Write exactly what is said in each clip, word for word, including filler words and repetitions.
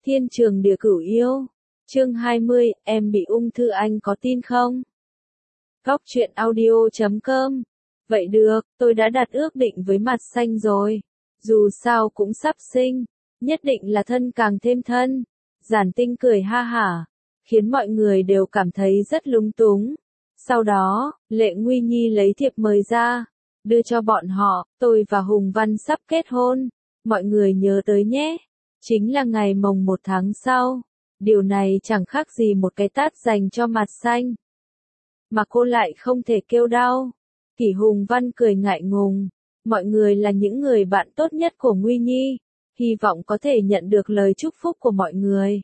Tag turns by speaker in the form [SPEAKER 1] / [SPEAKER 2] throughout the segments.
[SPEAKER 1] Thiên trường địa cửu yêu. Chương hai mươi, em bị ung thư anh có tin không? Góc truyện audio chấm com. Vậy được, tôi đã đặt ước định với Mặt Xanh rồi. Dù sao cũng sắp sinh, nhất định là thân càng thêm thân. Giản Tinh cười ha hả, khiến mọi người đều cảm thấy rất lúng túng. Sau đó, Lệ Nguy Nhi lấy thiệp mời ra, đưa cho bọn họ, tôi và Hùng Văn sắp kết hôn. Mọi người nhớ tới nhé. Chính là ngày mồng một tháng sau. Điều này chẳng khác gì một cái tát dành cho Mặt Xanh. Mà cô lại không thể kêu đau. Kỷ Hùng Văn cười ngại ngùng. Mọi người là những người bạn tốt nhất của Nguy Nhi. Hy vọng có thể nhận được lời chúc phúc của mọi người.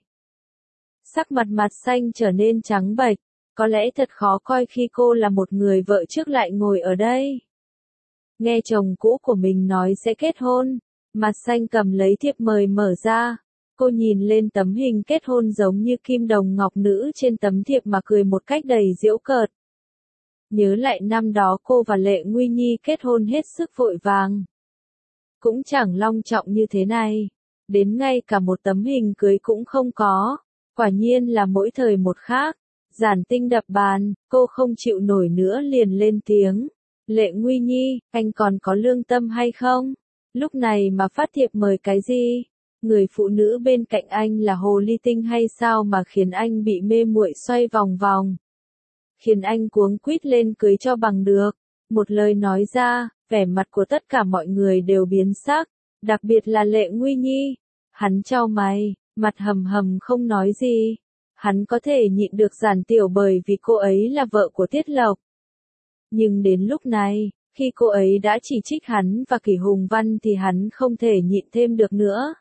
[SPEAKER 1] Sắc mặt Mặt Xanh trở nên trắng bệch. Có lẽ thật khó coi khi cô là một người vợ trước lại ngồi ở đây. Nghe chồng cũ của mình nói sẽ kết hôn. Mặt Xanh cầm lấy thiệp mời mở ra. Cô nhìn lên tấm hình kết hôn giống như kim đồng ngọc nữ trên tấm thiệp mà cười một cách đầy giễu cợt. Nhớ lại năm đó cô và Lệ Nguy Nhi kết hôn hết sức vội vàng. Cũng chẳng long trọng như thế này. Đến ngay cả một tấm hình cưới cũng không có. Quả nhiên là mỗi thời một khác. Giản Tinh đập bàn, cô không chịu nổi nữa liền lên tiếng. Lệ Nguy Nhi, anh còn có lương tâm hay không? Lúc này mà phát thiệp mời cái gì? Người phụ nữ bên cạnh anh là hồ ly tinh hay sao mà khiến anh bị mê muội xoay vòng vòng? Khiến anh cuống quýt lên cưới cho bằng được. Một lời nói ra, vẻ mặt của tất cả mọi người đều biến sắc, đặc biệt là Lệ Nguy Nhi. Hắn chau mày, mặt hầm hầm không nói gì. Hắn có thể nhịn được Giản Tiểu bởi vì cô ấy là vợ của Tiết Lộc. Nhưng đến lúc này, khi cô ấy đã chỉ trích hắn và Kỷ Hùng Văn thì hắn không thể nhịn thêm được nữa.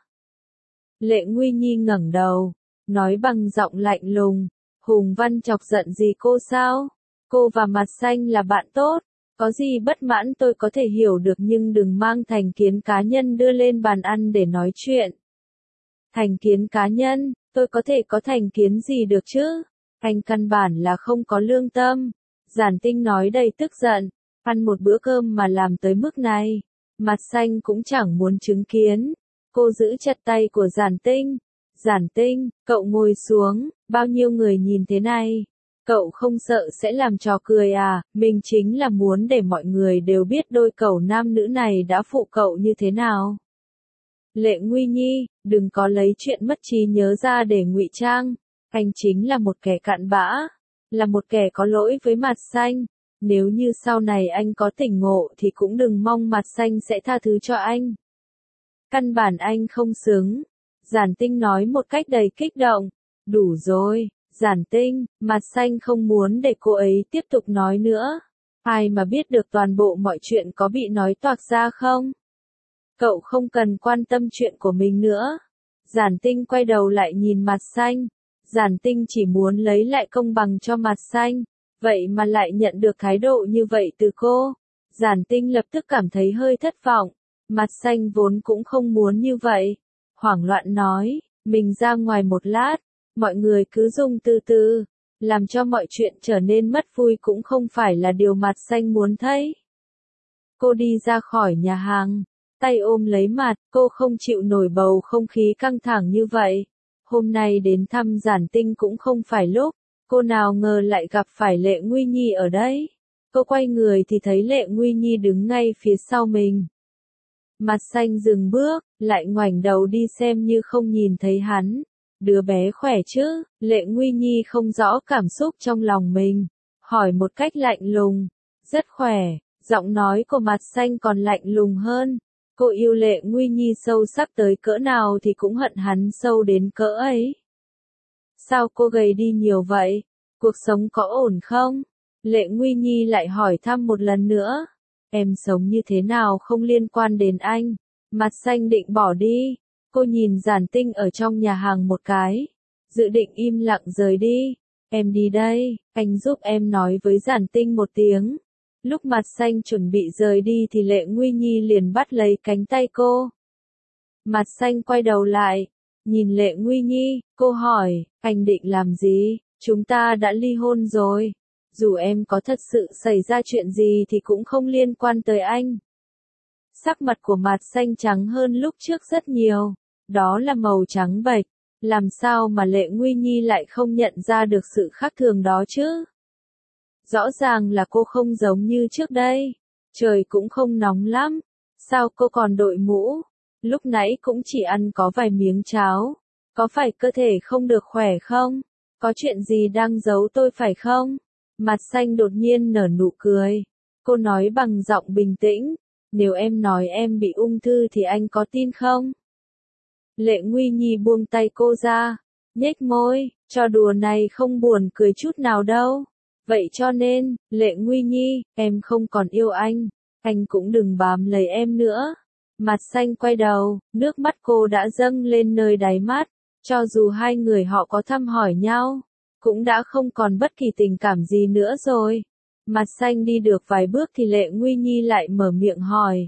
[SPEAKER 1] Lệ Nguy Nhi ngẩng đầu, nói bằng giọng lạnh lùng, Hùng Văn chọc giận gì cô sao? Cô và Mặt Xanh là bạn tốt, có gì bất mãn tôi có thể hiểu được nhưng đừng mang thành kiến cá nhân đưa lên bàn ăn để nói chuyện. Thành kiến cá nhân, tôi có thể có thành kiến gì được chứ? Anh căn bản là không có lương tâm. Giản Tinh nói đầy tức giận, ăn một bữa cơm mà làm tới mức này. Mặt Xanh cũng chẳng muốn chứng kiến. Cô giữ chặt tay của Giản Tinh. Giản Tinh, cậu ngồi xuống, bao nhiêu người nhìn thế này. Cậu không sợ sẽ làm trò cười à, mình chính là muốn để mọi người đều biết đôi cẩu nam nữ này đã phụ cậu như thế nào. Lệ Nguy Nhi, đừng có lấy chuyện mất trí nhớ ra để ngụy trang. Anh chính là một kẻ cặn bã, là một kẻ có lỗi với Mặt Xanh. Nếu như sau này anh có tỉnh ngộ thì cũng đừng mong Mặt Xanh sẽ tha thứ cho anh. Căn bản anh không xứng. Giản Tinh nói một cách đầy kích động. Đủ rồi, Giản Tinh, Mặt Xanh không muốn để cô ấy tiếp tục nói nữa. Ai mà biết được toàn bộ mọi chuyện có bị nói toạc ra không? Cậu không cần quan tâm chuyện của mình nữa. Giản Tinh quay đầu lại nhìn Mặt Xanh. Giản Tinh chỉ muốn lấy lại công bằng cho Mặt Xanh. Vậy mà lại nhận được thái độ như vậy từ cô. Giản Tinh lập tức cảm thấy hơi thất vọng. Mặt Xanh vốn cũng không muốn như vậy. Hoảng loạn nói, mình ra ngoài một lát. Mọi người cứ dùng từ từ. Làm cho mọi chuyện trở nên mất vui cũng không phải là điều Mặt Xanh muốn thấy. Cô đi ra khỏi nhà hàng. Tay ôm lấy mặt, cô không chịu nổi bầu không khí căng thẳng như vậy. Hôm nay đến thăm Giản Tinh cũng không phải lúc. Cô nào ngờ lại gặp phải Lệ Nguy Nhi ở đấy. Cô quay người thì thấy Lệ Nguy Nhi đứng ngay phía sau mình. Mặt Xanh dừng bước, lại ngoảnh đầu đi xem như không nhìn thấy hắn. Đứa bé khỏe chứ? Lệ Nguy Nhi không rõ cảm xúc trong lòng mình. Hỏi một cách lạnh lùng. Rất khỏe, giọng nói của Mặt Xanh còn lạnh lùng hơn. Cô yêu Lệ Nguy Nhi sâu sắc tới cỡ nào thì cũng hận hắn sâu đến cỡ ấy. Sao cô gầy đi nhiều vậy? Cuộc sống có ổn không? Lệ Nguy Nhi lại hỏi thăm một lần nữa. Em sống như thế nào không liên quan đến anh. Mặt Xanh định bỏ đi. Cô nhìn Giản Tinh ở trong nhà hàng một cái. Dự định im lặng rời đi. Em đi đây, anh giúp em nói với Giản Tinh một tiếng. Lúc Mặt Xanh chuẩn bị rời đi thì Lệ Nguy Nhi liền bắt lấy cánh tay cô. Mặt Xanh quay đầu lại. Nhìn Lệ Nguy Nhi, cô hỏi, anh định làm gì? Chúng ta đã ly hôn rồi. Dù em có thật sự xảy ra chuyện gì thì cũng không liên quan tới anh. Sắc mặt của Mặt Xanh trắng hơn lúc trước rất nhiều. Đó là màu trắng bệch. Làm sao mà Lệ Nguy Nhi lại không nhận ra được sự khác thường đó chứ? Rõ ràng là cô không giống như trước đây. Trời cũng không nóng lắm. Sao cô còn đội mũ? Lúc nãy cũng chỉ ăn có vài miếng cháo. Có phải cơ thể không được khỏe không? Có chuyện gì đang giấu tôi phải không? Mặt xanh đột nhiên nở nụ cười. Cô nói bằng giọng bình tĩnh. Nếu em nói em bị ung thư thì anh có tin không? Lệ Nguy Nhi buông tay cô ra. Nhếch môi, trò đùa này không buồn cười chút nào đâu. Vậy cho nên, Lệ Nguy Nhi, em không còn yêu anh. Anh cũng đừng bám lấy em nữa. Mặt xanh quay đầu, nước mắt cô đã dâng lên nơi đáy mắt. Cho dù hai người họ có thăm hỏi nhau, cũng đã không còn bất kỳ tình cảm gì nữa rồi. Mặt xanh đi được vài bước thì Lệ Nguy Nhi lại mở miệng hỏi.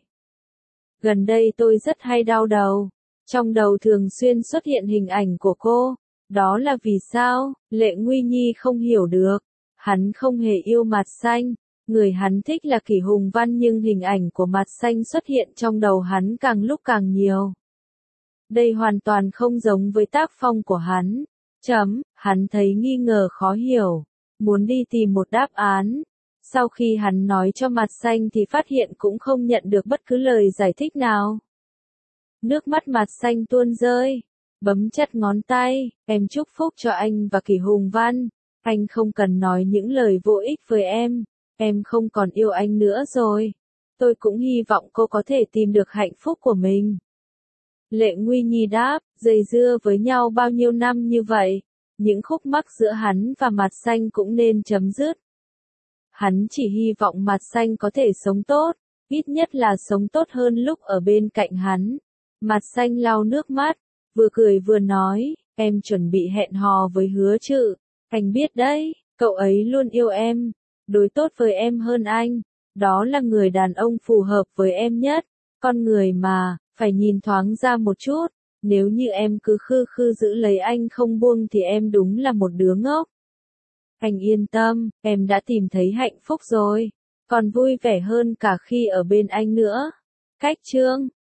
[SPEAKER 1] Gần đây tôi rất hay đau đầu. Trong đầu thường xuyên xuất hiện hình ảnh của cô. Đó là vì sao? Lệ Nguy Nhi không hiểu được. Hắn không hề yêu Mặt xanh. Người hắn thích là Kỷ Hùng Văn nhưng hình ảnh của Mặt xanh xuất hiện trong đầu hắn càng lúc càng nhiều. Đây hoàn toàn không giống với tác phong của hắn. Chấm, hắn thấy nghi ngờ khó hiểu. Muốn đi tìm một đáp án. Sau khi hắn nói cho Mặt xanh thì phát hiện cũng không nhận được bất cứ lời giải thích nào. Nước mắt Mặt xanh tuôn rơi. Bấm chặt ngón tay. Em chúc phúc cho anh và Kỷ Hùng Văn. Anh không cần nói những lời vô ích với em. Em không còn yêu anh nữa rồi. Tôi cũng hy vọng cô có thể tìm được hạnh phúc của mình. Lệ Nguy Nhi đáp, dây dưa với nhau bao nhiêu năm như vậy. Những khúc mắc giữa hắn và Mặt xanh cũng nên chấm dứt. Hắn chỉ hy vọng Mặt xanh có thể sống tốt. Ít nhất là sống tốt hơn lúc ở bên cạnh hắn. Mặt xanh lau nước mắt. Vừa cười vừa nói, em chuẩn bị hẹn hò với Hứa Trự. Anh biết đấy, cậu ấy luôn yêu em. Đối tốt với em hơn anh. Đó là người đàn ông phù hợp với em nhất. Con người mà, phải nhìn thoáng ra một chút. Nếu như em cứ khư khư giữ lấy anh không buông thì em đúng là một đứa ngốc. Anh yên tâm, em đã tìm thấy hạnh phúc rồi. Còn vui vẻ hơn cả khi ở bên anh nữa. Cách chương